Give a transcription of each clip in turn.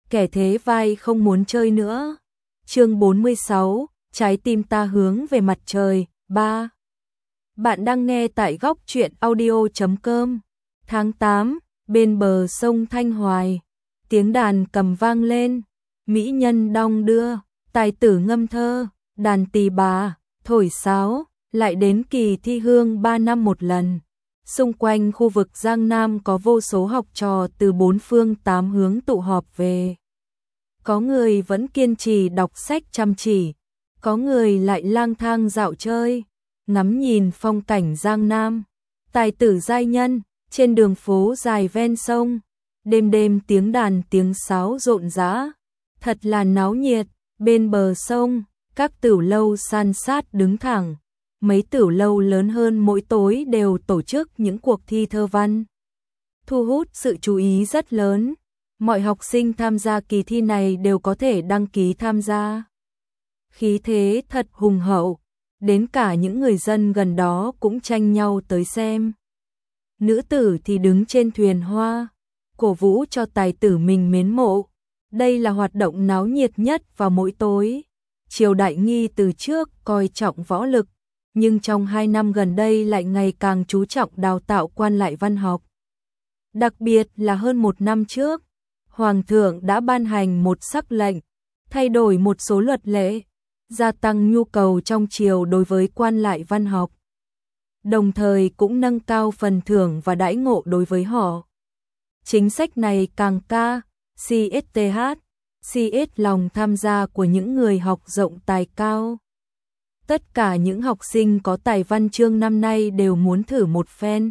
kẻ thế vai không muốn chơi nữa. Chương 46, trái tim ta hướng về mặt trời, 3. Bạn đang nghe tại góc truyện audio.com. Tháng 8, bên bờ sông Thanh Hoài, tiếng đàn cầm vang lên, mỹ nhân đong đưa, tài tử ngâm thơ, đàn tỳ bà, thổi sáo, lại đến kỳ thi hương 3 năm một lần. Xung quanh khu vực Giang Nam có vô số học trò từ bốn phương tám hướng tụ họp về. Có người vẫn kiên trì đọc sách chăm chỉ, có người lại lang thang dạo chơi, ngắm nhìn phong cảnh Giang Nam. Tài tử giai nhân, trên đường phố dài ven sông, đêm đêm tiếng đàn tiếng sáo rộn rã, thật là náo nhiệt. Bên bờ sông, các tửu lâu san sát đứng thẳng. Mấy tửu lâu lớn hơn mỗi tối đều tổ chức những cuộc thi thơ văn, thu hút sự chú ý rất lớn. Mọi học sinh tham gia kỳ thi này đều có thể đăng ký tham gia. Khí thế thật hùng hậu, đến cả những người dân gần đó cũng tranh nhau tới xem. Nữ tử thì đứng trên thuyền hoa, cổ vũ cho tài tử mình mến mộ. Đây là hoạt động náo nhiệt nhất vào mỗi tối. Triều Đại Nghi từ trước coi trọng võ lực, nhưng trong 2 năm gần đây lại ngày càng chú trọng đào tạo quan lại văn học. Đặc biệt là hơn 1 năm trước, Hoàng thượng đã ban hành một sắc lệnh, thay đổi một số luật lệ, gia tăng nhu cầu trong triều đối với quan lại văn học. Đồng thời cũng nâng cao phần thưởng và đãi ngộ đối với họ. Chính sách này càng CSTH lòng tham gia của những người học rộng tài cao. Tất cả những học sinh có tài văn chương năm nay đều muốn thử một phen,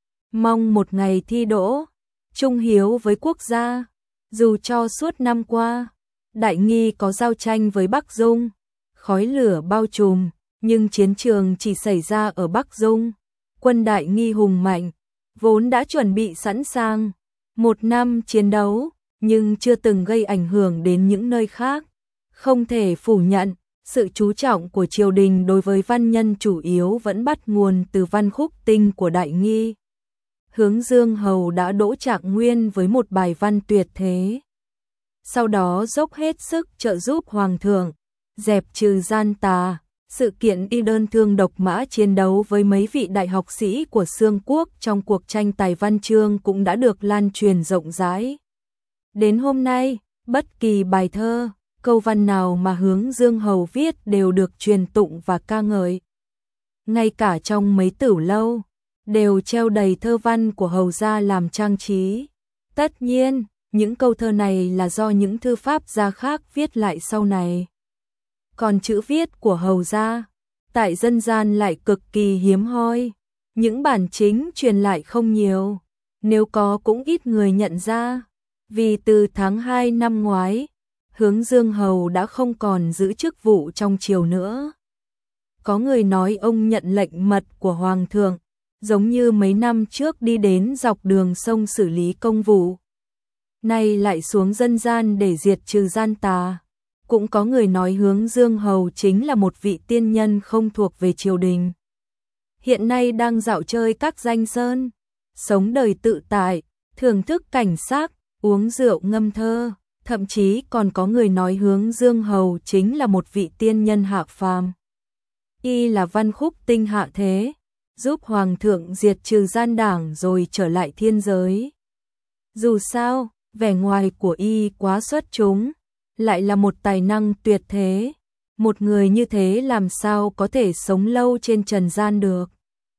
mong một ngày thi đỗ, trung hiếu với quốc gia. Dù cho suốt năm qua, Đại Nghi có giao tranh với Bắc Dung, khói lửa bao trùm, nhưng chiến trường chỉ xảy ra ở Bắc Dung. Quân Đại Nghi hùng mạnh, vốn đã chuẩn bị sẵn sàng 1 năm chiến đấu, nhưng chưa từng gây ảnh hưởng đến những nơi khác. Không thể phủ nhận, sự chú trọng của triều đình đối với văn nhân chủ yếu vẫn bắt nguồn từ văn khúc tinh của Đại Nghi. Hướng Dương Hầu đã đỗ Trạng Nguyên với một bài văn tuyệt thế. Sau đó dốc hết sức trợ giúp Hoàng thượng, dẹp trừ gian tà. Sự kiện y đơn thương độc mã chiến đấu với mấy vị đại học sĩ của Xương Quốc trong cuộc tranh tài văn chương cũng đã được lan truyền rộng rãi. Đến hôm nay, bất kỳ bài thơ, câu văn nào mà Hướng Dương Hầu viết đều được truyền tụng và ca ngợi. Ngay cả trong mấy tửu lâu, đều treo đầy thơ văn của Hầu gia làm trang trí. Tất nhiên, những câu thơ này là do những thư pháp gia khác viết lại sau này. Còn chữ viết của Hầu gia, tại dân gian lại cực kỳ hiếm hoi. Những bản chính truyền lại không nhiều, nếu có cũng ít người nhận ra. Vì từ tháng 2 năm ngoái, Hướng Dương Hầu đã không còn giữ chức vụ trong triều nữa. Có người nói ông nhận lệnh mật của Hoàng thượng, giống như mấy năm trước đi đến dọc đường sông xử lý công vụ. Nay lại xuống dân gian để diệt trừ gian tà. Cũng có người nói Hướng Dương Hầu chính là một vị tiên nhân không thuộc về triều đình. Hiện nay đang dạo chơi các danh sơn, sống đời tự tại, thưởng thức cảnh sắc, uống rượu ngâm thơ. Thậm chí còn có người nói Hướng Dương Hầu chính là một vị tiên nhân hạ phàm. Y là văn khúc tinh hạ thế, giúp Hoàng thượng diệt trừ gian đảng rồi trở lại thiên giới. Dù sao, vẻ ngoài của Y quá xuất chúng, lại là một tài năng tuyệt thế. Một người như thế làm sao có thể sống lâu trên trần gian được.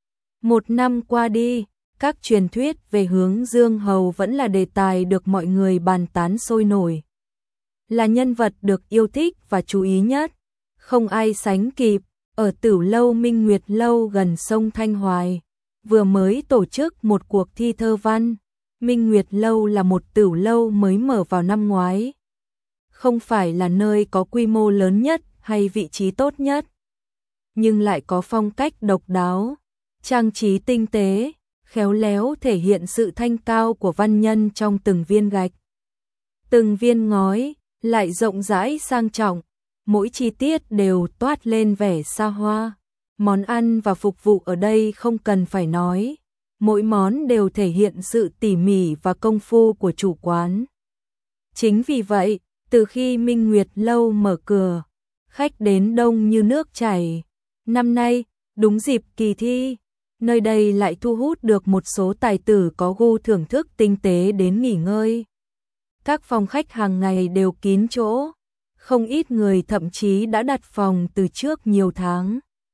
1 năm qua đi, các truyền thuyết về Hướng Dương Hầu vẫn là đề tài được mọi người bàn tán sôi nổi. Là nhân vật được yêu thích và chú ý nhất, không ai sánh kịp. Ở tửu lâu Minh Nguyệt Lâu gần sông Thanh Hoài, vừa mới tổ chức một cuộc thi thơ văn. Minh Nguyệt Lâu là một tửu lâu mới mở vào năm ngoái. Không phải là nơi có quy mô lớn nhất hay vị trí tốt nhất, nhưng lại có phong cách độc đáo, trang trí tinh tế, khéo léo thể hiện sự thanh cao của văn nhân trong từng viên gạch, từng viên ngói, lại rộng rãi sang trọng, mỗi chi tiết đều toát lên vẻ xa hoa. Món ăn và phục vụ ở đây không cần phải nói, mỗi món đều thể hiện sự tỉ mỉ và công phu của chủ quán. Chính vì vậy, từ khi Minh Nguyệt Lâu mở cửa, khách đến đông như nước chảy. Năm nay, đúng dịp kỳ thi, nơi đây lại thu hút được một số tài tử có gu thưởng thức tinh tế đến nghỉ ngơi. Các phòng khách hàng ngày đều kín chỗ, không ít người thậm chí đã đặt phòng từ trước nhiều tháng.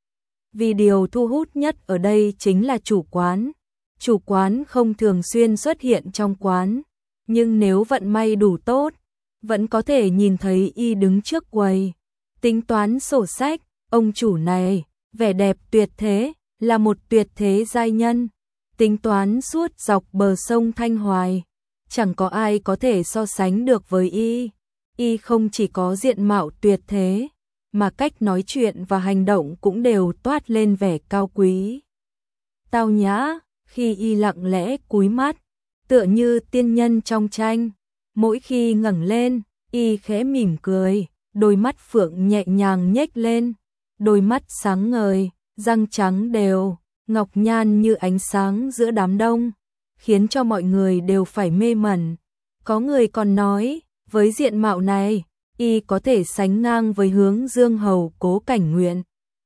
Vì điều thu hút nhất ở đây chính là chủ quán. Chủ quán không thường xuyên xuất hiện trong quán, nhưng nếu vận may đủ tốt, vẫn có thể nhìn thấy y đứng trước quầy, tính toán sổ sách. Ông chủ này, vẻ đẹp tuyệt thế, là một tuyệt thế giai nhân, tính toán suốt dọc bờ sông Thanh Hoài. Chẳng có ai có thể so sánh được với y. Y không chỉ có diện mạo tuyệt thế, mà cách nói chuyện và hành động cũng đều toát lên vẻ cao quý, tao nhã. Khi y lặng lẽ cúi mắt, tựa như tiên nhân trong tranh. Mỗi khi ngẩng lên, y khẽ mỉm cười, đôi mắt phượng nhẹ nhàng nhếch lên, đôi mắt sáng ngời, răng trắng đều, ngọc nhan như ánh sáng giữa đám đông, khiến cho mọi người đều phải mê mẩn. Có người còn nói, với diện mạo này, y có thể sánh ngang với Hướng Dương hầu Cố Cảnh Nguyện.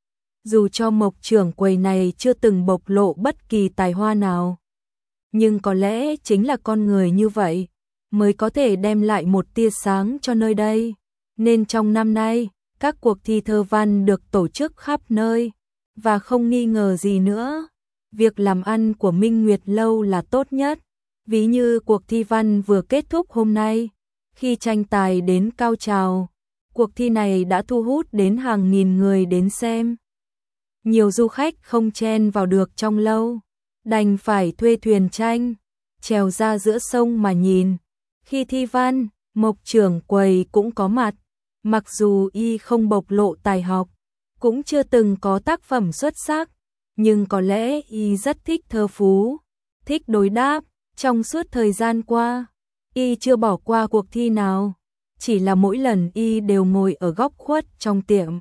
Dù cho Mộc trưởng quầy này chưa từng bộc lộ bất kỳ tài hoa nào, nhưng có lẽ chính là con người như vậy mới có thể đem lại một tia sáng cho nơi đây. Nên trong năm nay, các cuộc thi thơ văn được tổ chức khắp nơi, và không nghi ngờ gì nữa, việc làm ăn của Minh Nguyệt Lâu là tốt nhất. Ví như cuộc thi văn vừa kết thúc hôm nay, khi tranh tài đến cao trào, cuộc thi này đã thu hút đến hàng nghìn người đến xem. Nhiều du khách không chen vào được trong lâu, đành phải thuê thuyền tranh, trèo ra giữa sông mà nhìn. Khi thi văn, Mộc trưởng quầy cũng có mặt, mặc dù y không bộc lộ tài học, cũng chưa từng có tác phẩm xuất sắc, nhưng có lẽ y rất thích thơ phú, thích đối đáp. Trong suốt thời gian qua, y chưa bỏ qua cuộc thi nào, chỉ là mỗi lần y đều ngồi ở góc khuất trong tiệm.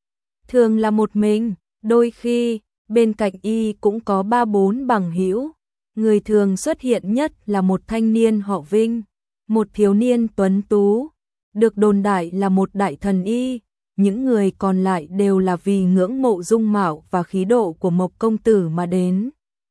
Thường là một mình, đôi khi, bên cạnh y cũng có 3-4 bằng hữu. Người thường xuất hiện nhất là một thanh niên họ Vinh, một thiếu niên tuấn tú, được đồn đại là một đại thần y. Những người còn lại đều là vì ngưỡng mộ dung mạo và khí độ của Mộc công tử mà đến,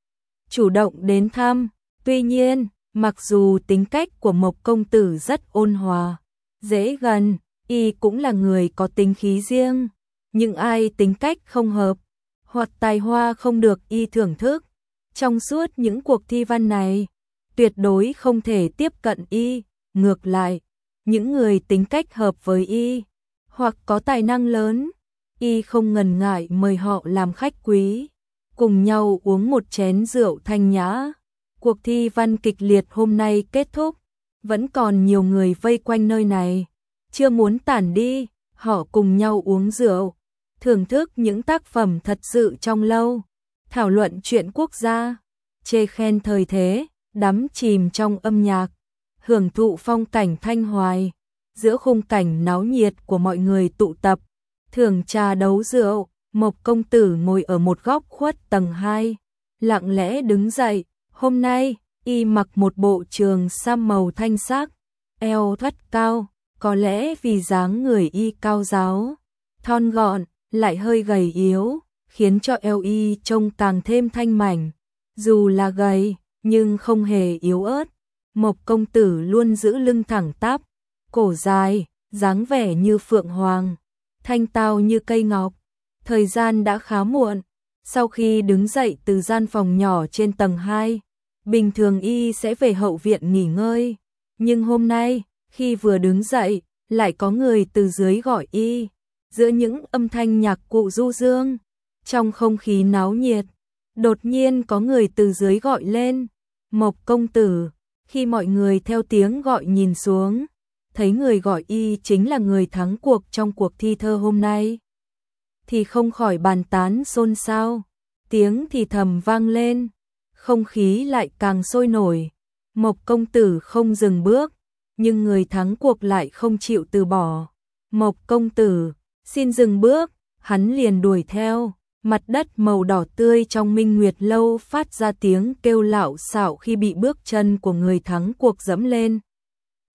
chủ động đến thăm. Tuy nhiên, mặc dù tính cách của Mộc công tử rất ôn hòa, dễ gần, y cũng là người có tính khí riêng, nhưng ai tính cách không hợp, hoặc tài hoa không được y thưởng thức, trong suốt những cuộc thi văn này, tuyệt đối không thể tiếp cận y. Ngược lại, những người tính cách hợp với y, hoặc có tài năng lớn, y không ngần ngại mời họ làm khách quý, cùng nhau uống một chén rượu thanh nhã. Cuộc thi văn kịch liệt hôm nay kết thúc, vẫn còn nhiều người vây quanh nơi này, chưa muốn tản đi. Họ cùng nhau uống rượu, thưởng thức những tác phẩm thật sự trong lâu, thảo luận chuyện quốc gia, chê khen thời thế, đắm chìm trong âm nhạc, hưởng thụ phong cảnh Thanh Hoài. Giữa khung cảnh náo nhiệt của mọi người tụ tập, thưởng trà đấu rượu, Mộc công tử ngồi ở một góc khuất tầng 2, lặng lẽ đứng dậy. Hôm nay, y mặc một bộ trường sam màu thanh sắc, eo thắt cao, có lẽ vì dáng người y cao ráo, thon gọn, lại hơi gầy yếu, khiến cho eo y trông càng thêm thanh mảnh. Dù là gầy, nhưng không hề yếu ớt. Mộc công tử luôn giữ lưng thẳng tắp, cổ dài, dáng vẻ như phượng hoàng, thanh tao như cây ngọc. Thời gian đã khá muộn, sau khi đứng dậy từ gian phòng nhỏ trên tầng 2, bình thường y sẽ về hậu viện nghỉ ngơi, nhưng hôm nay, khi vừa đứng dậy, lại có người từ dưới gọi y. Giữa những âm thanh nhạc cụ du dương, trong không khí náo nhiệt, đột nhiên có người từ dưới gọi lên, Mộc công tử. Khi mọi người theo tiếng gọi nhìn xuống, thấy người gọi y chính là người thắng cuộc trong cuộc thi thơ hôm nay, thì không khỏi bàn tán xôn xao, tiếng thì thầm vang lên, không khí lại càng sôi nổi. Mộc công tử không dừng bước, nhưng người thắng cuộc lại không chịu từ bỏ. Mộc công tử, xin dừng bước. Hắn liền đuổi theo. Mặt đất màu đỏ tươi trong Minh Nguyệt Lâu phát ra tiếng kêu lạo xạo khi bị bước chân của người thắng cuộc dẫm lên.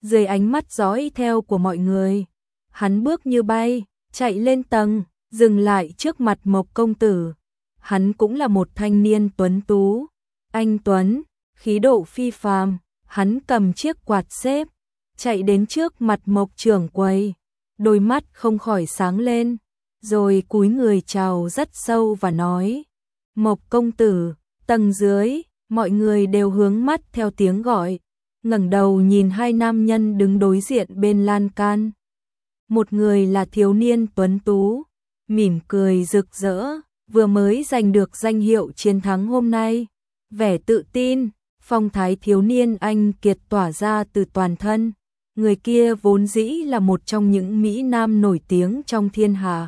Dưới ánh mắt dõi theo của mọi người, hắn bước như bay, chạy lên tầng, dừng lại trước mặt Mộc công tử. Hắn cũng là một thanh niên tuấn tú, anh tuấn, khí độ phi phàm, hắn cầm chiếc quạt xếp, chạy đến trước mặt Mộc trưởng quầy, đôi mắt không khỏi sáng lên, rồi cúi người chào rất sâu và nói: "Mộc công tử." Tầng dưới, mọi người đều hướng mắt theo tiếng gọi, ngẩng đầu nhìn hai nam nhân đứng đối diện bên lan can. Một người là thiếu niên tuấn tú, mỉm cười rực rỡ, vừa mới giành được danh hiệu chiến thắng hôm nay, vẻ tự tin, phong thái thiếu niên anh kiệt tỏa ra từ toàn thân. Người kia vốn dĩ là một trong những mỹ nam nổi tiếng trong thiên hạ.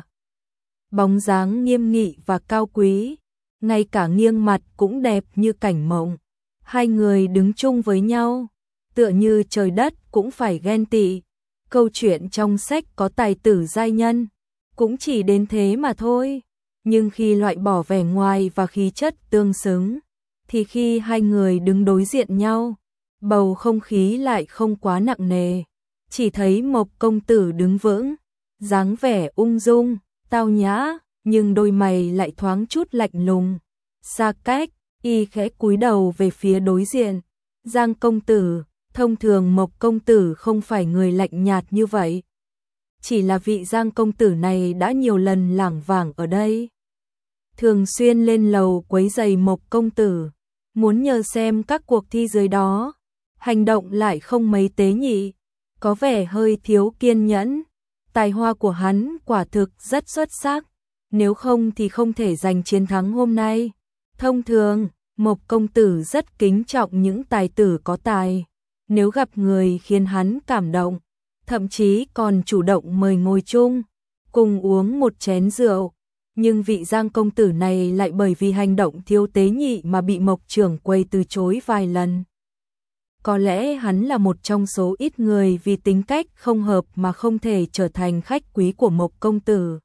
Bóng dáng nghiêm nghị và cao quý, ngay cả nghiêng mặt cũng đẹp như cảnh mộng. Hai người đứng chung với nhau, tựa như trời đất cũng phải ghen tị. Câu chuyện trong sách có tài tử giai nhân, cũng chỉ đến thế mà thôi. Nhưng khi loại bỏ vẻ ngoài và khí chất tương xứng, thì khi hai người đứng đối diện nhau, bầu không khí lại không quá nặng nề. Chỉ thấy Mộc công tử đứng vững, dáng vẻ ung dung, tao nhã, nhưng đôi mày lại thoáng chút lạnh lùng. Xa cách, y khẽ cúi đầu về phía đối diện. Giang công tử, thông thường Mộc công tử không phải người lạnh nhạt như vậy. Chỉ là vị Giang công tử này đã nhiều lần lảng vảng ở đây, thường xuyên lên lầu quấy rầy Mộc công tử, muốn nhờ xem các cuộc thi dưới đó. Hành động lại không mấy tế nhị, có vẻ hơi thiếu kiên nhẫn. Tài hoa của hắn quả thực rất xuất sắc, nếu không thì không thể giành chiến thắng hôm nay. Thông thường, Mộc công tử rất kính trọng những tài tử có tài, nếu gặp người khiến hắn cảm động, thậm chí còn chủ động mời ngồi chung, cùng uống một chén rượu. Nhưng vị Giang công tử này lại bởi vì hành động thiếu tế nhị mà bị Mộc trưởng quầy từ chối vài lần. Có lẽ hắn là một trong số ít người vì tính cách không hợp mà không thể trở thành khách quý của Mộc công tử.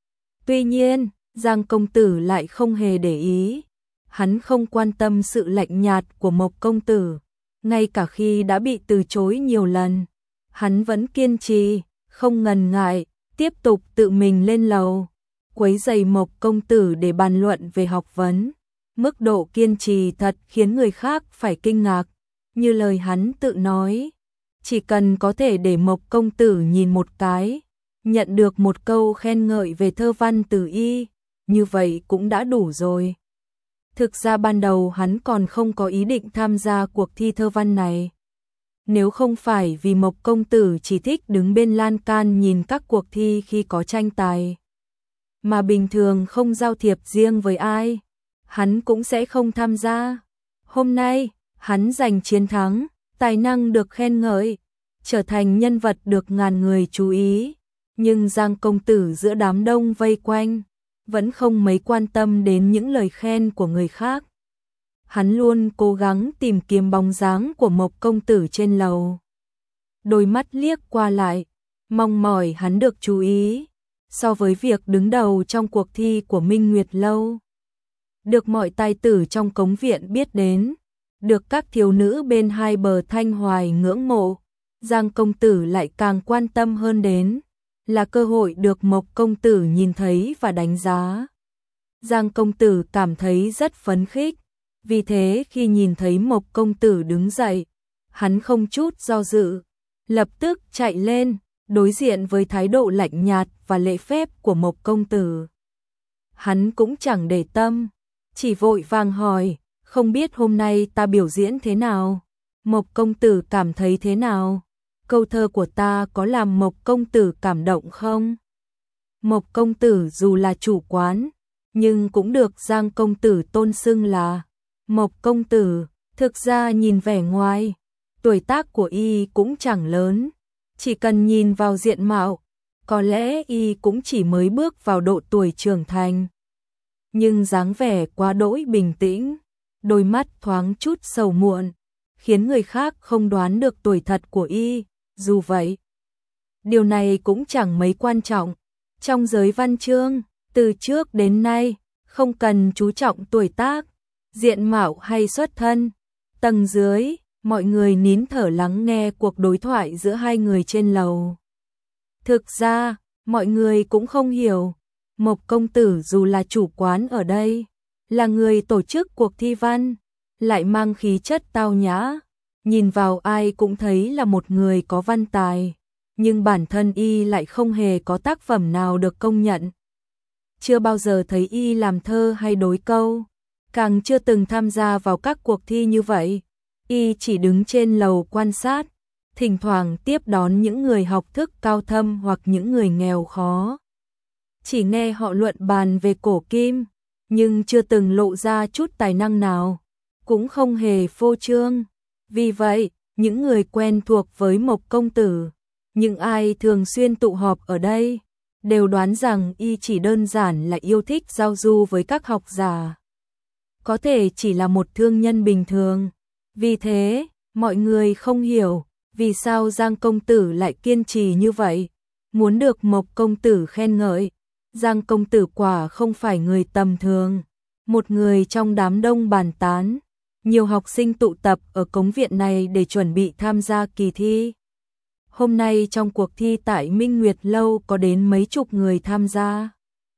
Tuy nhiên, Giang công tử lại không hề để ý. Hắn không quan tâm sự lạnh nhạt của Mộc công tử, ngay cả khi đã bị từ chối nhiều lần, hắn vẫn kiên trì, không ngần ngại, tiếp tục tự mình lên lầu, quấy rầy Mộc công tử để bàn luận về học vấn. Mức độ kiên trì thật khiến người khác phải kinh ngạc. Như lời hắn tự nói, chỉ cần có thể để Mộc công tử nhìn một cái, nhận được một câu khen ngợi về thơ văn từ y, như vậy cũng đã đủ rồi. Thực ra ban đầu hắn còn không có ý định tham gia cuộc thi thơ văn này. Nếu không phải vì Mộc công tử chỉ thích đứng bên lan can nhìn các cuộc thi khi có tranh tài, mà bình thường không giao thiệp riêng với ai, hắn cũng sẽ không tham gia. Hôm nay, hắn giành chiến thắng, tài năng được khen ngợi, trở thành nhân vật được ngàn người chú ý. Nhưng Giang công tử giữa đám đông vây quanh, vẫn không mấy quan tâm đến những lời khen của người khác. Hắn luôn cố gắng tìm kiếm bóng dáng của Mộc công tử trên lầu. Đôi mắt liếc qua lại, mong mỏi hắn được chú ý. So với việc đứng đầu trong cuộc thi của Minh Nguyệt Lâu, được mọi tài tử trong cống viện biết đến, được các thiếu nữ bên hai bờ Thanh Hoài ngưỡng mộ, Giang công tử lại càng quan tâm hơn đến là cơ hội được Mộc công tử nhìn thấy và đánh giá. Giang công tử cảm thấy rất phấn khích, vì thế khi nhìn thấy Mộc công tử đứng dậy, hắn không chút do dự, lập tức chạy lên, đối diện với thái độ lạnh nhạt và lễ phép của Mộc công tử. Hắn cũng chẳng để tâm, chỉ vội vàng hỏi: "Không biết hôm nay ta biểu diễn thế nào? Mộc công tử cảm thấy thế nào? Câu thơ của ta có làm Mộc công tử cảm động không?" Mộc công tử dù là chủ quán, nhưng cũng được Giang công tử tôn xưng là Mộc công tử. Thực ra nhìn vẻ ngoài, tuổi tác của y cũng chẳng lớn, chỉ cần nhìn vào diện mạo, có lẽ y cũng chỉ mới bước vào độ tuổi trưởng thành. Nhưng dáng vẻ quá đỗi bình tĩnh, đôi mắt thoáng chút sầu muộn, khiến người khác không đoán được tuổi thật của y. Dù vậy, điều này cũng chẳng mấy quan trọng. Trong giới văn chương, từ trước đến nay, không cần chú trọng tuổi tác, diện mạo hay xuất thân. Tầng dưới, Mọi người nín thở lắng nghe cuộc đối thoại giữa hai người trên lầu. Thực ra, mọi người cũng không hiểu, Mộc công tử dù là chủ quán ở đây, là người tổ chức cuộc thi văn, lại mang khí chất tao nhã, nhìn vào ai cũng thấy là một người có văn tài, nhưng bản thân y lại không hề có tác phẩm nào được công nhận. Chưa bao giờ thấy y làm thơ hay đối câu, càng chưa từng tham gia vào các cuộc thi như vậy. Y chỉ đứng trên lầu quan sát, thỉnh thoảng tiếp đón những người học thức cao thâm hoặc những người nghèo khó. Chỉ nghe họ luận bàn về cổ kim, nhưng chưa từng lộ ra chút tài năng nào, cũng không hề phô trương. Vì vậy, những người quen thuộc với Mộc công tử, những ai thường xuyên tụ họp ở đây, đều đoán rằng y chỉ đơn giản là yêu thích giao du với các học giả. Có thể chỉ là một thương nhân bình thường. Vì thế, mọi người không hiểu vì sao Giang công tử lại kiên trì như vậy, muốn được Mộc công tử khen ngợi. Giang công tử quả không phải người tầm thường, một người trong đám đông bàn tán. Nhiều học sinh tụ tập ở cống viện này để chuẩn bị tham gia kỳ thi. Hôm nay trong cuộc thi tại Minh Nguyệt Lâu có đến mấy chục người tham gia.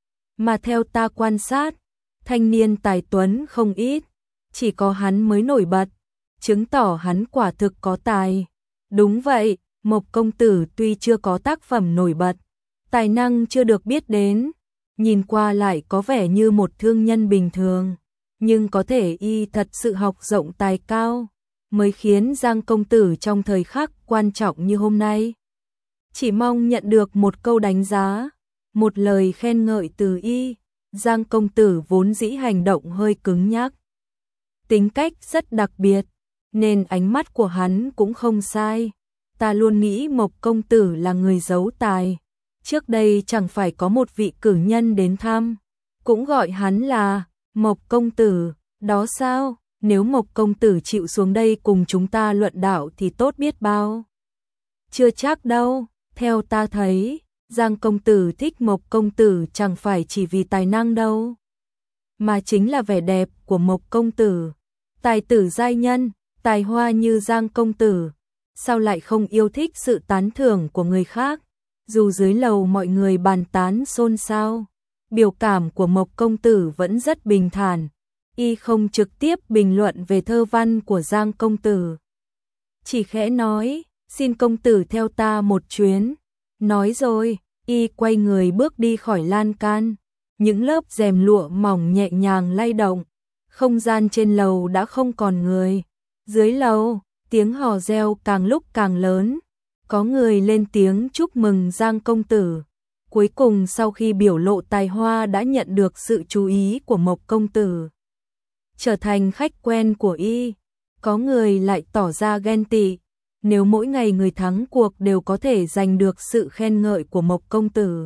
Mà theo ta quan sát, thanh niên tài tuấn không ít, chỉ có hắn mới nổi bật, chứng tỏ hắn quả thực có tài. Đúng vậy, Mộc công tử tuy chưa có tác phẩm nổi bật, tài năng chưa được biết đến, nhìn qua lại có vẻ như một thương nhân bình thường, nhưng có thể y thật sự học rộng tài cao, mới khiến Giang công tử trong thời khắc quan trọng như hôm nay chỉ mong nhận được một câu đánh giá, một lời khen ngợi từ y. Giang công tử vốn dĩ hành động hơi cứng nhắc, tính cách rất đặc biệt, nên ánh mắt của hắn cũng không sai. Ta luôn nghĩ Mộc công tử là người giấu tài. Trước đây chẳng phải có một vị cử nhân đến thăm, cũng gọi hắn là Mộc công tử, đó sao? Nếu Mộc công tử chịu xuống đây cùng chúng ta luận đạo thì tốt biết bao. Chưa chắc đâu, theo ta thấy, Giang công tử thích Mộc công tử chẳng phải chỉ vì tài năng đâu, mà chính là vẻ đẹp của Mộc công tử. Tài tử giai nhân, tài hoa như Giang công tử, sao lại không yêu thích sự tán thưởng của người khác? Dù dưới lầu mọi người bàn tán xôn xao, biểu cảm của Mộc công tử vẫn rất bình thản. Y không trực tiếp bình luận về thơ văn của Giang công tử, chỉ khẽ nói, xin công tử theo ta một chuyến. Nói rồi, y quay người bước đi khỏi lan can. Những lớp rèm lụa mỏng nhẹ nhàng lay động, không gian trên lầu đã không còn người. Dưới lầu, tiếng hò reo càng lúc càng lớn, có người lên tiếng chúc mừng Giang công tử. Cuối cùng sau khi biểu lộ tài hoa đã nhận được sự chú ý của Mộc công tử, trở thành khách quen của y, có người lại tỏ ra ghen tị. Nếu mỗi ngày người thắng cuộc đều có thể giành được sự khen ngợi của Mộc công tử,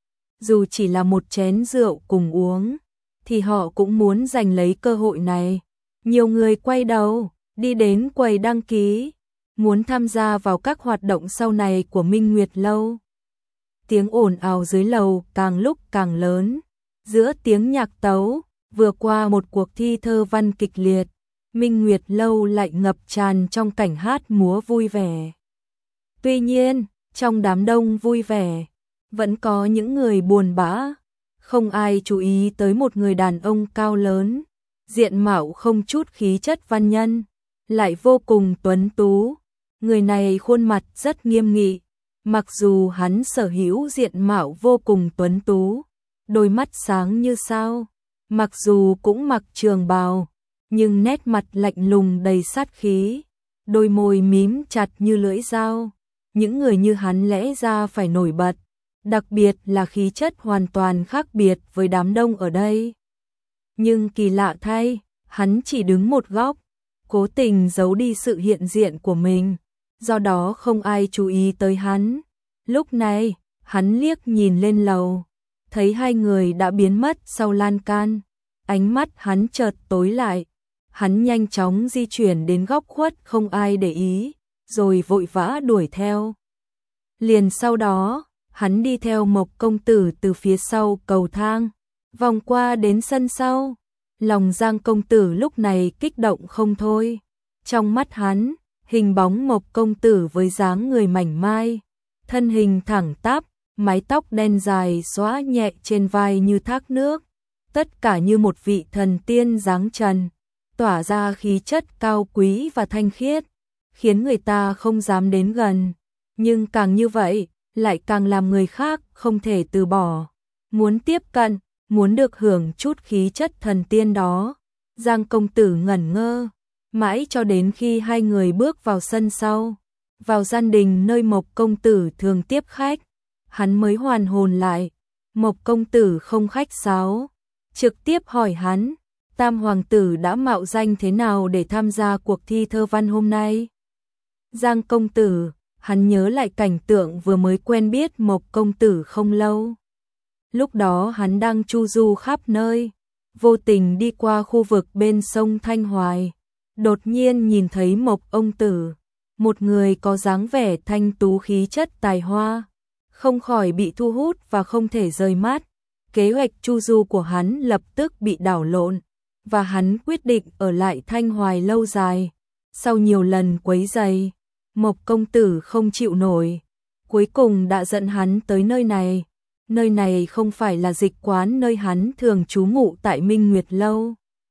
dù chỉ là một chén rượu cùng uống, thì họ cũng muốn giành lấy cơ hội này. Nhiều người quay đầu, đi đến quầy đăng ký, muốn tham gia vào các hoạt động sau này của Minh Nguyệt Lâu. Tiếng ồn ào dưới lầu càng lúc càng lớn, giữa tiếng nhạc tấu, vừa qua một cuộc thi thơ văn kịch liệt, Minh Nguyệt Lâu lại ngập tràn trong cảnh hát múa vui vẻ. Tuy nhiên, trong đám đông vui vẻ, vẫn có những người buồn bã, không ai chú ý tới một người đàn ông cao lớn, diện mạo không chút khí chất văn nhân, lại vô cùng tuấn tú. Người này khuôn mặt rất nghiêm nghị, mặc dù hắn sở hữu diện mạo vô cùng tuấn tú, đôi mắt sáng như sao, mặc dù cũng mặc trường bào, nhưng nét mặt lạnh lùng đầy sát khí, đôi môi mím chặt như lưỡi dao. Những người như hắn lẽ ra phải nổi bật, đặc biệt là khí chất hoàn toàn khác biệt với đám đông ở đây. Nhưng kỳ lạ thay, hắn chỉ đứng một góc, cố tình giấu đi sự hiện diện của mình, do đó không ai chú ý tới hắn. Lúc này, hắn liếc nhìn lên lầu, thấy hai người đã biến mất sau lan can, ánh mắt hắn chợt tối lại. Hắn nhanh chóng di chuyển đến góc khuất không ai để ý, rồi vội vã đuổi theo. Liền sau đó, hắn đi theo Mộc công tử từ phía sau cầu thang, vòng qua đến sân sau. Lòng Giang công tử lúc này kích động không thôi. Trong mắt hắn, Hình bóng Mộc công tử với dáng người mảnh mai, thân hình thẳng tắp, mái tóc đen dài xõa nhẹ trên vai như thác nước, tất cả như một vị thần tiên dáng trần, tỏa ra khí chất cao quý và thanh khiết, khiến người ta không dám đến gần, nhưng càng như vậy, lại càng làm người khác không thể từ bỏ, muốn tiếp cận, muốn được hưởng chút khí chất thần tiên đó. Giang công tử ngẩn ngơ, mãi cho đến khi hai người bước vào sân sau, vào gian đình nơi Mộc công tử thường tiếp khách, hắn mới hoàn hồn lại. Mộc công tử không khách sáo, trực tiếp hỏi hắn, Tam hoàng tử đã mạo danh thế nào để tham gia cuộc thi thơ văn hôm nay? Giang công tử, hắn nhớ lại cảnh tượng vừa mới quen biết Mộc công tử không lâu. Lúc đó hắn đang chu du khắp nơi, vô tình đi qua khu vực bên sông Thanh Hoài, đột nhiên nhìn thấy Mộc ông tử, một người có dáng vẻ thanh tú khí chất tài hoa, không khỏi bị thu hút và không thể rời mắt. Kế hoạch chu du của hắn lập tức bị đảo lộn, và hắn quyết định ở lại Thanh Hoài lâu dài. Sau nhiều lần quấy rầy, Mộc công tử không chịu nổi, cuối cùng đã dẫn hắn tới nơi này. Nơi này không phải là dịch quán nơi hắn thường trú ngụ tại Minh Nguyệt Lâu,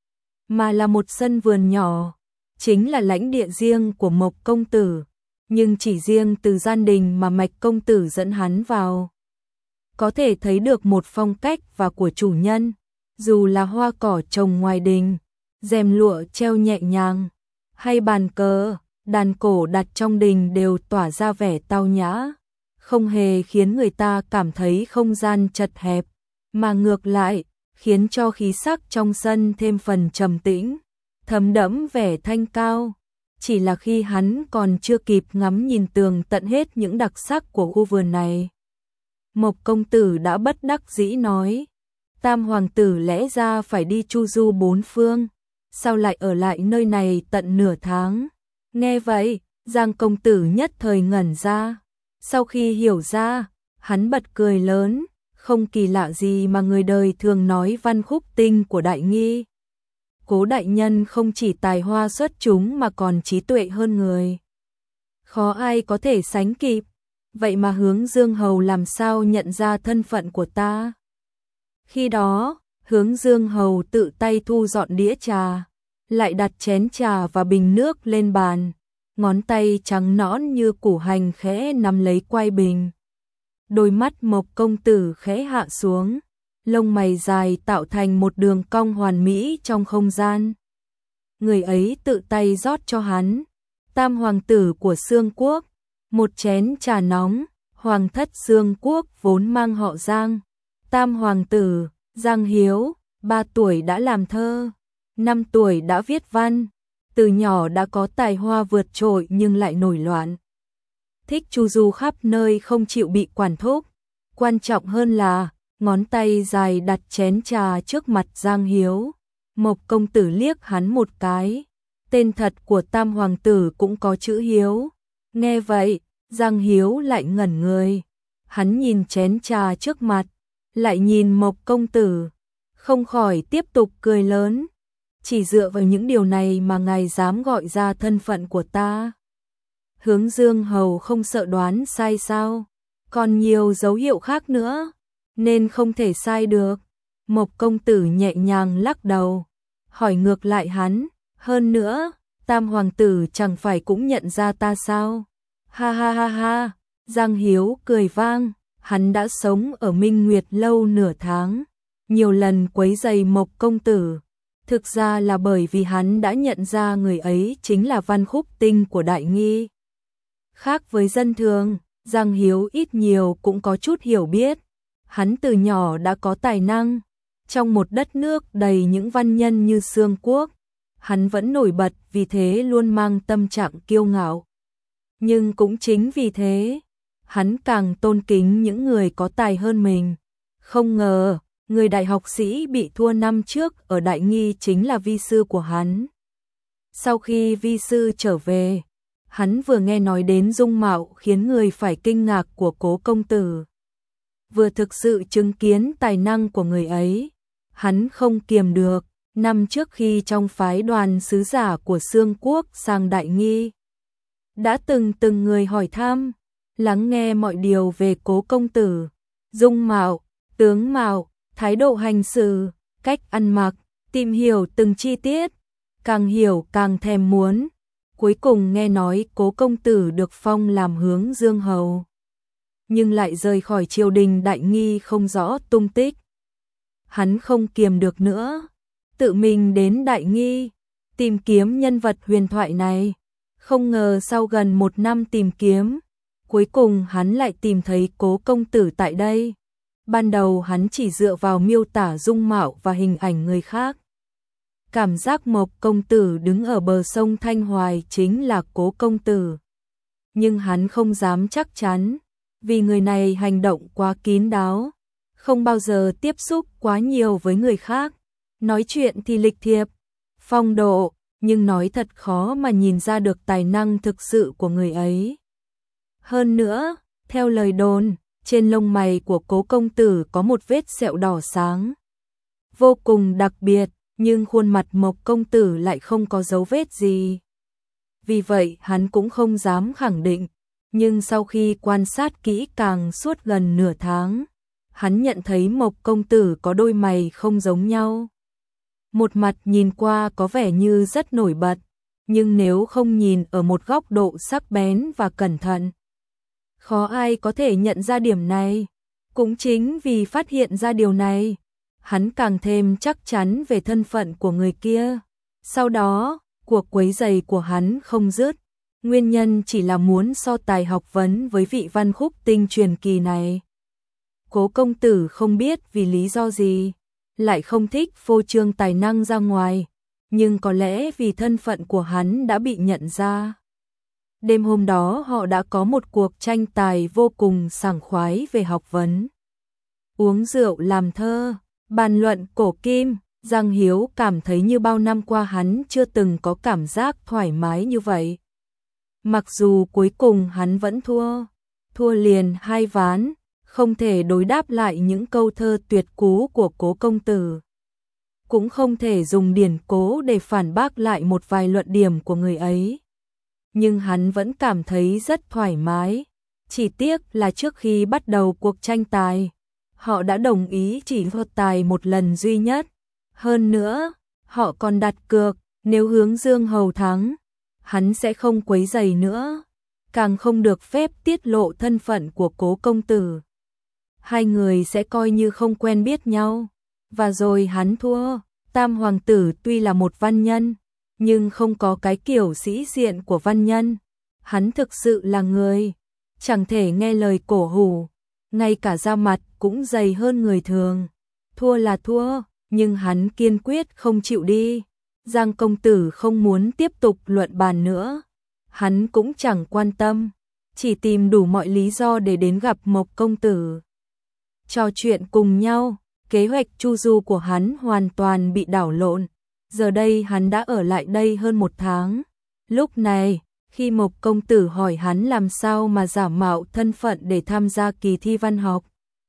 mà là một sân vườn nhỏ, chính là lãnh địa riêng của Mộc công tử, nhưng chỉ riêng từ gian đình mà Mạch công tử dẫn hắn vào, có thể thấy được một phong cách và của chủ nhân, dù là hoa cỏ trồng ngoài đình, rèm lụa treo nhẹ nhàng, hay bàn cờ, đàn cổ đặt trong đình đều tỏa ra vẻ tao nhã, không hề khiến người ta cảm thấy không gian chật hẹp, mà ngược lại, khiến cho khí sắc trong sân thêm phần trầm tĩnh, thấm đẫm vẻ thanh cao. Chỉ là khi hắn còn chưa kịp ngắm nhìn tường tận hết những đặc sắc của khu vườn này, Mộc công tử đã bất đắc dĩ nói, Tam hoàng tử lẽ ra phải đi chu du bốn phương, sao lại ở lại nơi này tận nửa tháng? Nghe vậy, Giang công tử nhất thời ngẩn ra, sau khi hiểu ra, hắn bật cười lớn, không kỳ lạ gì mà người đời thường nói văn khúc tinh của Đại Nghi. Cố đại nhân không chỉ tài hoa xuất chúng mà còn trí tuệ hơn người, khó ai có thể sánh kịp. Vậy mà Hướng Dương Hầu làm sao nhận ra thân phận của ta? Khi đó, Hướng Dương Hầu tự tay thu dọn đĩa trà, lại đặt chén trà và bình nước lên bàn, ngón tay trắng nõn như củ hành khẽ nắm lấy quai bình. Đôi mắt Mộc công tử khẽ hạ xuống, lông mày dài tạo thành một đường cong hoàn mỹ trong không gian. Người ấy tự tay rót cho hắn, Tam hoàng tử của Xương Quốc, một chén trà nóng. Hoàng thất Xương Quốc vốn mang họ Giang. Tam hoàng tử, Giang Hiếu, 3 tuổi đã làm thơ, 5 tuổi đã viết văn, từ nhỏ đã có tài hoa vượt trội nhưng lại nổi loạn. Thích chu du khắp nơi không chịu bị quản thúc. Quan trọng hơn là, ngón tay dài đặt chén trà trước mặt Giang Hiếu. Mộc công tử liếc hắn một cái. Tên thật của Tam hoàng tử cũng có chữ Hiếu. Nghe vậy, Giang Hiếu lại ngẩn người. Hắn nhìn chén trà trước mặt, lại nhìn Mộc công tử, không khỏi tiếp tục cười lớn. Chỉ dựa vào những điều này mà ngài dám gọi ra thân phận của ta? Hướng Dương Hầu không sợ đoán sai sao? Còn nhiều dấu hiệu khác nữa, nên không thể sai được. Mộc công tử nhẹ nhàng lắc đầu, hỏi ngược lại hắn, hơn nữa, Tam hoàng tử chẳng phải cũng nhận ra ta sao? Ha ha ha ha, Giang Hiếu cười vang, hắn đã sống ở Minh Nguyệt Lâu nửa tháng, nhiều lần quấy rầy Mộc công tử. Thực ra là bởi vì hắn đã nhận ra người ấy chính là văn khúc tinh của Đại Nghi. Khác với dân thường, Giang Hiếu ít nhiều cũng có chút hiểu biết. Hắn từ nhỏ đã có tài năng. Trong một đất nước đầy những văn nhân như Xương Quốc, hắn vẫn nổi bật, vì thế luôn mang tâm trạng kiêu ngạo. Nhưng cũng chính vì thế, hắn càng tôn kính những người có tài hơn mình. Không ngờ, người đại học sĩ bị thua năm trước ở Đại Nghi chính là vi sư của hắn. Sau khi vi sư trở về, hắn vừa nghe nói đến dung mạo khiến người phải kinh ngạc của Cố công tử, vừa thực sự chứng kiến tài năng của người ấy, hắn không kiềm được. Năm trước khi trong phái đoàn sứ giả của Xương Quốc sang Đại Nghi, đã từng người hỏi thăm, lắng nghe mọi điều về Cố công tử, dung mạo, tướng mạo, thái độ hành xử, cách ăn mặc, tìm hiểu từng chi tiết, càng hiểu càng thèm muốn. Cuối cùng nghe nói Cố công tử được phong làm Hướng Dương hầu, nhưng lại rời khỏi triều đình đại nghi không rõ tung tích. Hắn không kiềm được nữa, tự mình đến đại nghi, tìm kiếm nhân vật huyền thoại này. Không ngờ sau gần 1 năm tìm kiếm, cuối cùng hắn lại tìm thấy Cố công tử tại đây. Ban đầu hắn chỉ dựa vào miêu tả dung mạo và hình ảnh người khác, cảm giác Mộc công tử đứng ở bờ sông Thanh Hoài chính là Cố công tử. Nhưng hắn không dám chắc chắn, vì người này hành động quá kín đáo, không bao giờ tiếp xúc quá nhiều với người khác, nói chuyện thì lịch thiệp, phong độ, nhưng nói thật khó mà nhìn ra được tài năng thực sự của người ấy. Hơn nữa, theo lời đồn, trên lông mày của Cố công tử có một vết sẹo đỏ sáng, vô cùng đặc biệt, nhưng khuôn mặt Mộc công tử lại không có dấu vết gì. Vì vậy hắn cũng không dám khẳng định, nhưng sau khi quan sát kỹ càng suốt gần nửa tháng, hắn nhận thấy Mộc công tử có đôi mày không giống nhau. Một mặt nhìn qua có vẻ như rất nổi bật, nhưng nếu không nhìn ở một góc độ sắc bén và cẩn thận, khó ai có thể nhận ra điểm này. Cũng chính vì phát hiện ra điều này, hắn càng thêm chắc chắn về thân phận của người kia. Sau đó, cuộc quấy rầy của hắn không dứt, nguyên nhân chỉ là muốn so tài học vấn với vị văn khúc tinh truyền kỳ này. Cố công tử không biết vì lý do gì, lại không thích phô trương tài năng ra ngoài, nhưng có lẽ vì thân phận của hắn đã bị nhận ra. Đêm hôm đó họ đã có một cuộc tranh tài vô cùng sảng khoái về học vấn. Uống rượu làm thơ, bàn luận cổ kim, Giang Hiếu cảm thấy như bao năm qua hắn chưa từng có cảm giác thoải mái như vậy. Mặc dù cuối cùng hắn vẫn thua liền 2 ván, không thể đối đáp lại những câu thơ tuyệt cú của Cố công tử, cũng không thể dùng điển cố để phản bác lại một vài luận điểm của người ấy. Nhưng hắn vẫn cảm thấy rất thoải mái. Chỉ tiếc là trước khi bắt đầu cuộc tranh tài, họ đã đồng ý chỉ so tài một lần duy nhất. Hơn nữa, họ còn đặt cược, nếu Hướng Dương hầu thắng, hắn sẽ không quấy rầy nữa, càng không được phép tiết lộ thân phận của Cố công tử. Hai người sẽ coi như không quen biết nhau. Và rồi hắn thua. Tam hoàng tử tuy là một văn nhân, nhưng không có cái kiểu sĩ diện của văn nhân. Hắn thực sự là người, chẳng thể nghe lời cổ hủ, ngay cả da mặt cũng dày hơn người thường. Thua là thua, nhưng hắn kiên quyết không chịu đi. Giang công tử không muốn tiếp tục luận bàn nữa. Hắn cũng chẳng quan tâm, chỉ tìm đủ mọi lý do để đến gặp Mộc công tử. Trò chuyện cùng nhau, kế hoạch chu du của hắn hoàn toàn bị đảo lộn. Giờ đây hắn đã ở lại đây hơn 1 tháng. Lúc này, khi Mộc công tử hỏi hắn làm sao mà giả mạo thân phận để tham gia kỳ thi văn học,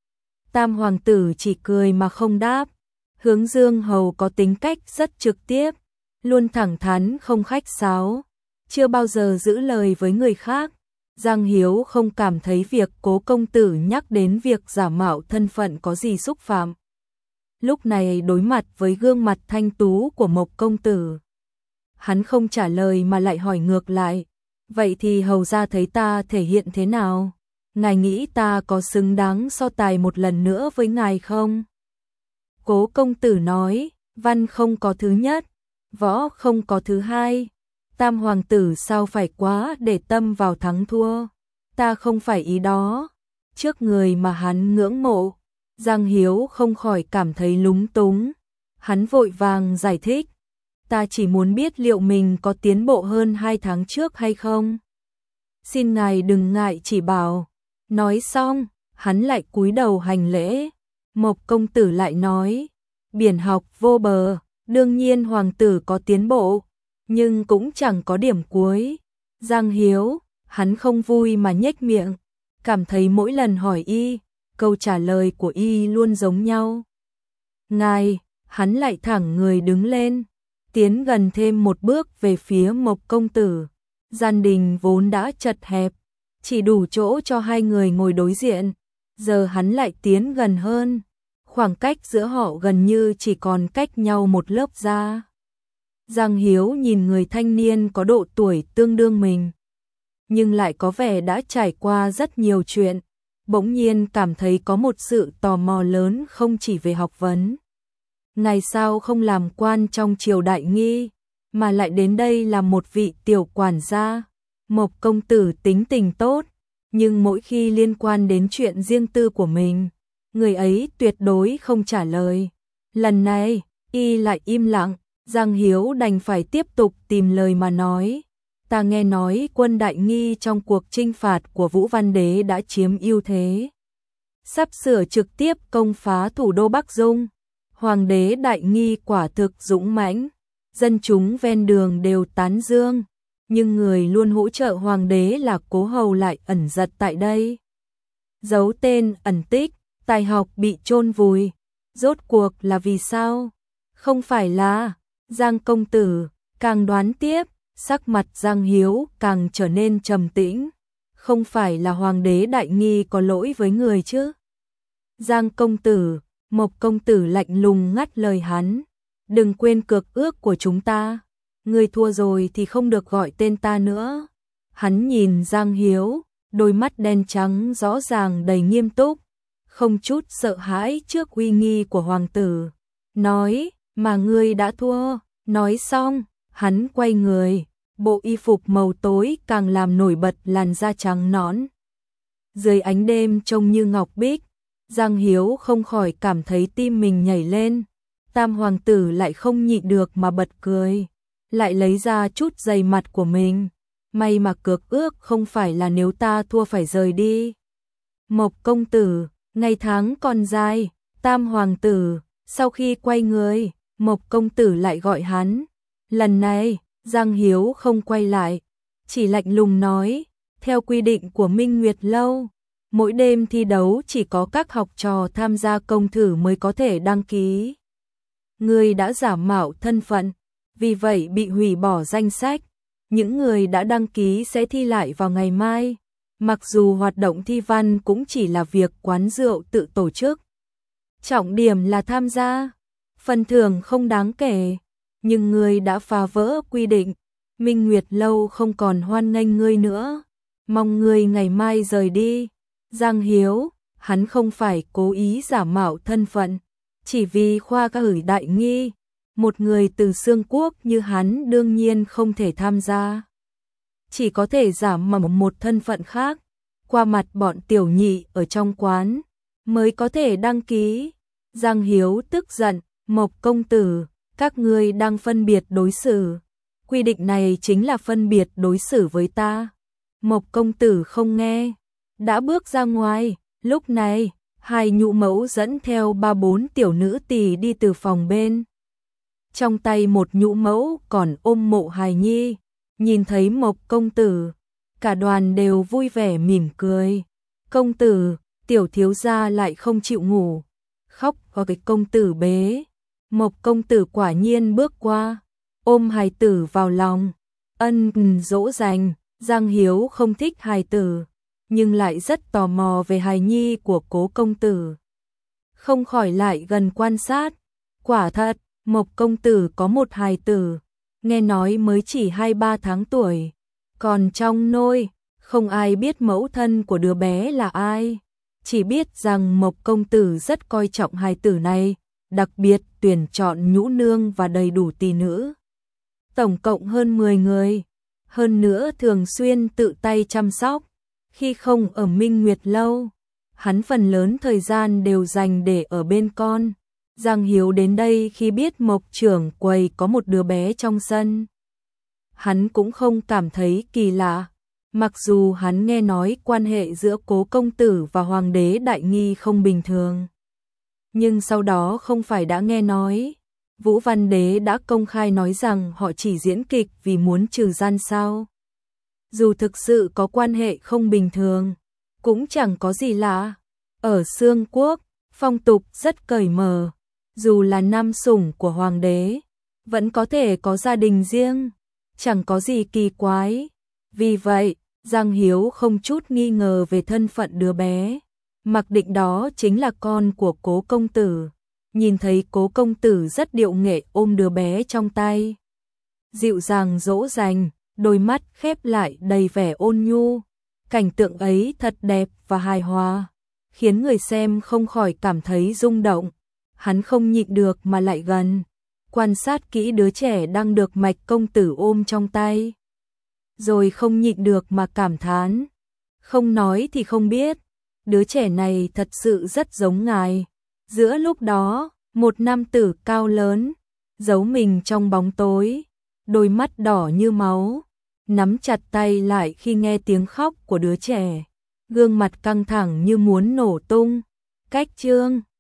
Tam hoàng tử chỉ cười mà không đáp. Hướng Dương hầu có tính cách rất trực tiếp, luôn thẳng thắn không khách sáo, chưa bao giờ giữ lời với người khác. Giang Hiếu không cảm thấy việc Cố công tử nhắc đến việc giả mạo thân phận có gì xúc phạm. Lúc này đối mặt với gương mặt thanh tú của Mộc công tử, hắn không trả lời mà lại hỏi ngược lại, vậy thì hầu gia thấy ta thể hiện thế nào? Ngài nghĩ ta có xứng đáng so tài một lần nữa với ngài không? Cố công tử nói, văn không có thứ nhất, võ không có thứ hai. Tam hoàng tử sao phải quá để tâm vào thắng thua? Ta không phải ý đó. Trước người mà hắn ngưỡng mộ, Giang Hiếu không khỏi cảm thấy lúng túng. Hắn vội vàng giải thích, ta chỉ muốn biết liệu mình có tiến bộ hơn 2 tháng trước hay không. Xin ngài đừng ngại chỉ bảo. Nói xong, hắn lại cúi đầu hành lễ. Mộc công tử lại nói, biển học vô bờ, đương nhiên hoàng tử có tiến bộ, nhưng cũng chẳng có điểm cuối. Giang Hiếu, hắn không vui mà nhếch miệng, cảm thấy mỗi lần hỏi y, câu trả lời của y luôn giống nhau. Ngài, hắn lại thẳng người đứng lên, tiến gần thêm một bước về phía Mộc công tử. Gian đình vốn đã chật hẹp, chỉ đủ chỗ cho hai người ngồi đối diện, giờ hắn lại tiến gần hơn, khoảng cách giữa họ gần như chỉ còn cách nhau một lớp da. Giang Hiếu nhìn người thanh niên có độ tuổi tương đương mình, nhưng lại có vẻ đã trải qua rất nhiều chuyện, bỗng nhiên cảm thấy có một sự tò mò lớn không chỉ về học vấn. Ngày sao không làm quan trong triều đại Nghi, mà lại đến đây là một vị tiểu quản gia. Mộc công tử tính tình tốt, nhưng mỗi khi liên quan đến chuyện riêng tư của mình, người ấy tuyệt đối không trả lời. Lần này, y lại im lặng, Giang Hiếu đành phải tiếp tục tìm lời mà nói. Ta nghe nói quân Đại Nghi trong cuộc chinh phạt của Vũ Văn Đế đã chiếm ưu thế, sắp sửa trực tiếp công phá thủ đô Bắc Dung. Hoàng đế Đại Nghi quả thực dũng mãnh, dân chúng ven đường đều tán dương, nhưng người luôn hỗ trợ hoàng đế là Cố Hầu lại ẩn giật tại đây. Giấu tên ẩn tích, tài học bị chôn vùi, rốt cuộc là vì sao? Không phải là Giang công tử, càng đoán tiếp, sắc mặt Giang Hiếu càng trở nên trầm tĩnh, không phải là hoàng đế Đại Nghi có lỗi với người chứ? Giang công tử, Mộc công tử lạnh lùng ngắt lời hắn, đừng quên cược ước của chúng ta, người thua rồi thì không được gọi tên ta nữa. Hắn nhìn Giang Hiếu, đôi mắt đen trắng rõ ràng đầy nghiêm túc, không chút sợ hãi trước uy nghi của hoàng tử, nói, mà ngươi đã thua. Nói xong, hắn quay người, bộ y phục màu tối càng làm nổi bật làn da trắng nõn. Dưới ánh đêm trông như ngọc bích, Giang Hiếu không khỏi cảm thấy tim mình nhảy lên. Tam hoàng tử lại không nhịn được mà bật cười, lại lấy ra chút giày mặt của mình. May mà cược ước không phải là nếu ta thua phải rời đi. Mộc công tử, ngày tháng còn dài. Tam hoàng tử, sau khi quay người, Mộc công tử lại gọi hắn. Lần này, Giang Hiếu không quay lại, chỉ lạnh lùng nói, theo quy định của Minh Nguyệt Lâu, mỗi đêm thi đấu chỉ có các học trò tham gia công thử mới có thể đăng ký. Người đã giả mạo thân phận, vì vậy bị hủy bỏ danh sách. Những người đã đăng ký sẽ thi lại vào ngày mai. Mặc dù hoạt động thi văn cũng chỉ là việc quán rượu tự tổ chức, trọng điểm là tham gia, phần thưởng không đáng kể, nhưng ngươi đã phá vỡ quy định, Minh Nguyệt Lâu không còn hoan nghênh ngươi nữa, mong ngươi ngày mai rời đi. Giang Hiếu, hắn không phải cố ý giả mạo thân phận, chỉ vì khoa cử Đại Nghi, một người từ Xương Quốc như hắn đương nhiên không thể tham gia, chỉ có thể giả mạo một thân phận khác, qua mặt bọn tiểu nhị ở trong quán mới có thể đăng ký. Giang Hiếu tức giận, Mộc công tử, các ngươi đang phân biệt đối xử, quy định này chính là phân biệt đối xử với ta. Mộc công tử không nghe, đã bước ra ngoài. Lúc này, hai nhũ mẫu dẫn theo 3-4 tiểu nữ tỳ đi từ phòng bên. Trong tay một nhũ mẫu còn ôm mộ hài nhi, nhìn thấy Mộc công tử, cả đoàn đều vui vẻ mỉm cười. Công tử, tiểu thiếu gia lại không chịu ngủ, khóc vào cái công tử bế. Mộc công tử quả nhiên bước qua, ôm hài tử vào lòng, ân dỗ dành. Giang Hiếu không thích hài tử, nhưng lại rất tò mò về hài nhi của Cố công tử, không khỏi lại gần quan sát. Quả thật, Mộc công tử có một hài tử, nghe nói mới chỉ 2-3 tháng tuổi, còn trong nôi, không ai biết mẫu thân của đứa bé là ai, chỉ biết rằng Mộc công tử rất coi trọng hài tử này, đặc biệt tuyển chọn nhũ nương và đầy đủ tỳ nữ, tổng cộng hơn 10 người, hơn nữa thường xuyên tự tay chăm sóc. Khi không ở Minh Nguyệt Lâu, hắn phần lớn thời gian đều dành để ở bên con. Giang Hiếu đến đây khi biết Mộc trưởng quầy có một đứa bé trong sân, hắn cũng không cảm thấy kỳ lạ, mặc dù hắn nghe nói quan hệ giữa Cố công tử và Hoàng đế Đại Nghi không bình thường. Nhưng sau đó không phải đã nghe nói, Vũ Văn Đế đã công khai nói rằng họ chỉ diễn kịch vì muốn trừ gian sao. Dù thực sự có quan hệ không bình thường, cũng chẳng có gì lạ. Ở Xương Quốc, phong tục rất cởi mở, dù là nam sủng của hoàng đế, vẫn có thể có gia đình riêng, chẳng có gì kỳ quái. Vì vậy, Giang Hiếu không chút nghi ngờ về thân phận đứa bé. Mặc định đó chính là con của Cố công tử. Nhìn thấy Cố công tử rất điệu nghệ ôm đứa bé trong tay, dịu dàng dỗ dành, đôi mắt khép lại đầy vẻ ôn nhu. Cảnh tượng ấy thật đẹp và hài hòa, khiến người xem không khỏi cảm thấy rung động. Hắn không nhịn được mà lại gần, quan sát kỹ đứa trẻ đang được Mạch công tử ôm trong tay, rồi không nhịn được mà cảm thán. Không nói thì không biết, đứa trẻ này thật sự rất giống ngài. Giữa lúc đó, một nam tử cao lớn, giấu mình trong bóng tối, đôi mắt đỏ như máu, nắm chặt tay lại khi nghe tiếng khóc của đứa trẻ, gương mặt căng thẳng như muốn nổ tung. Cách chương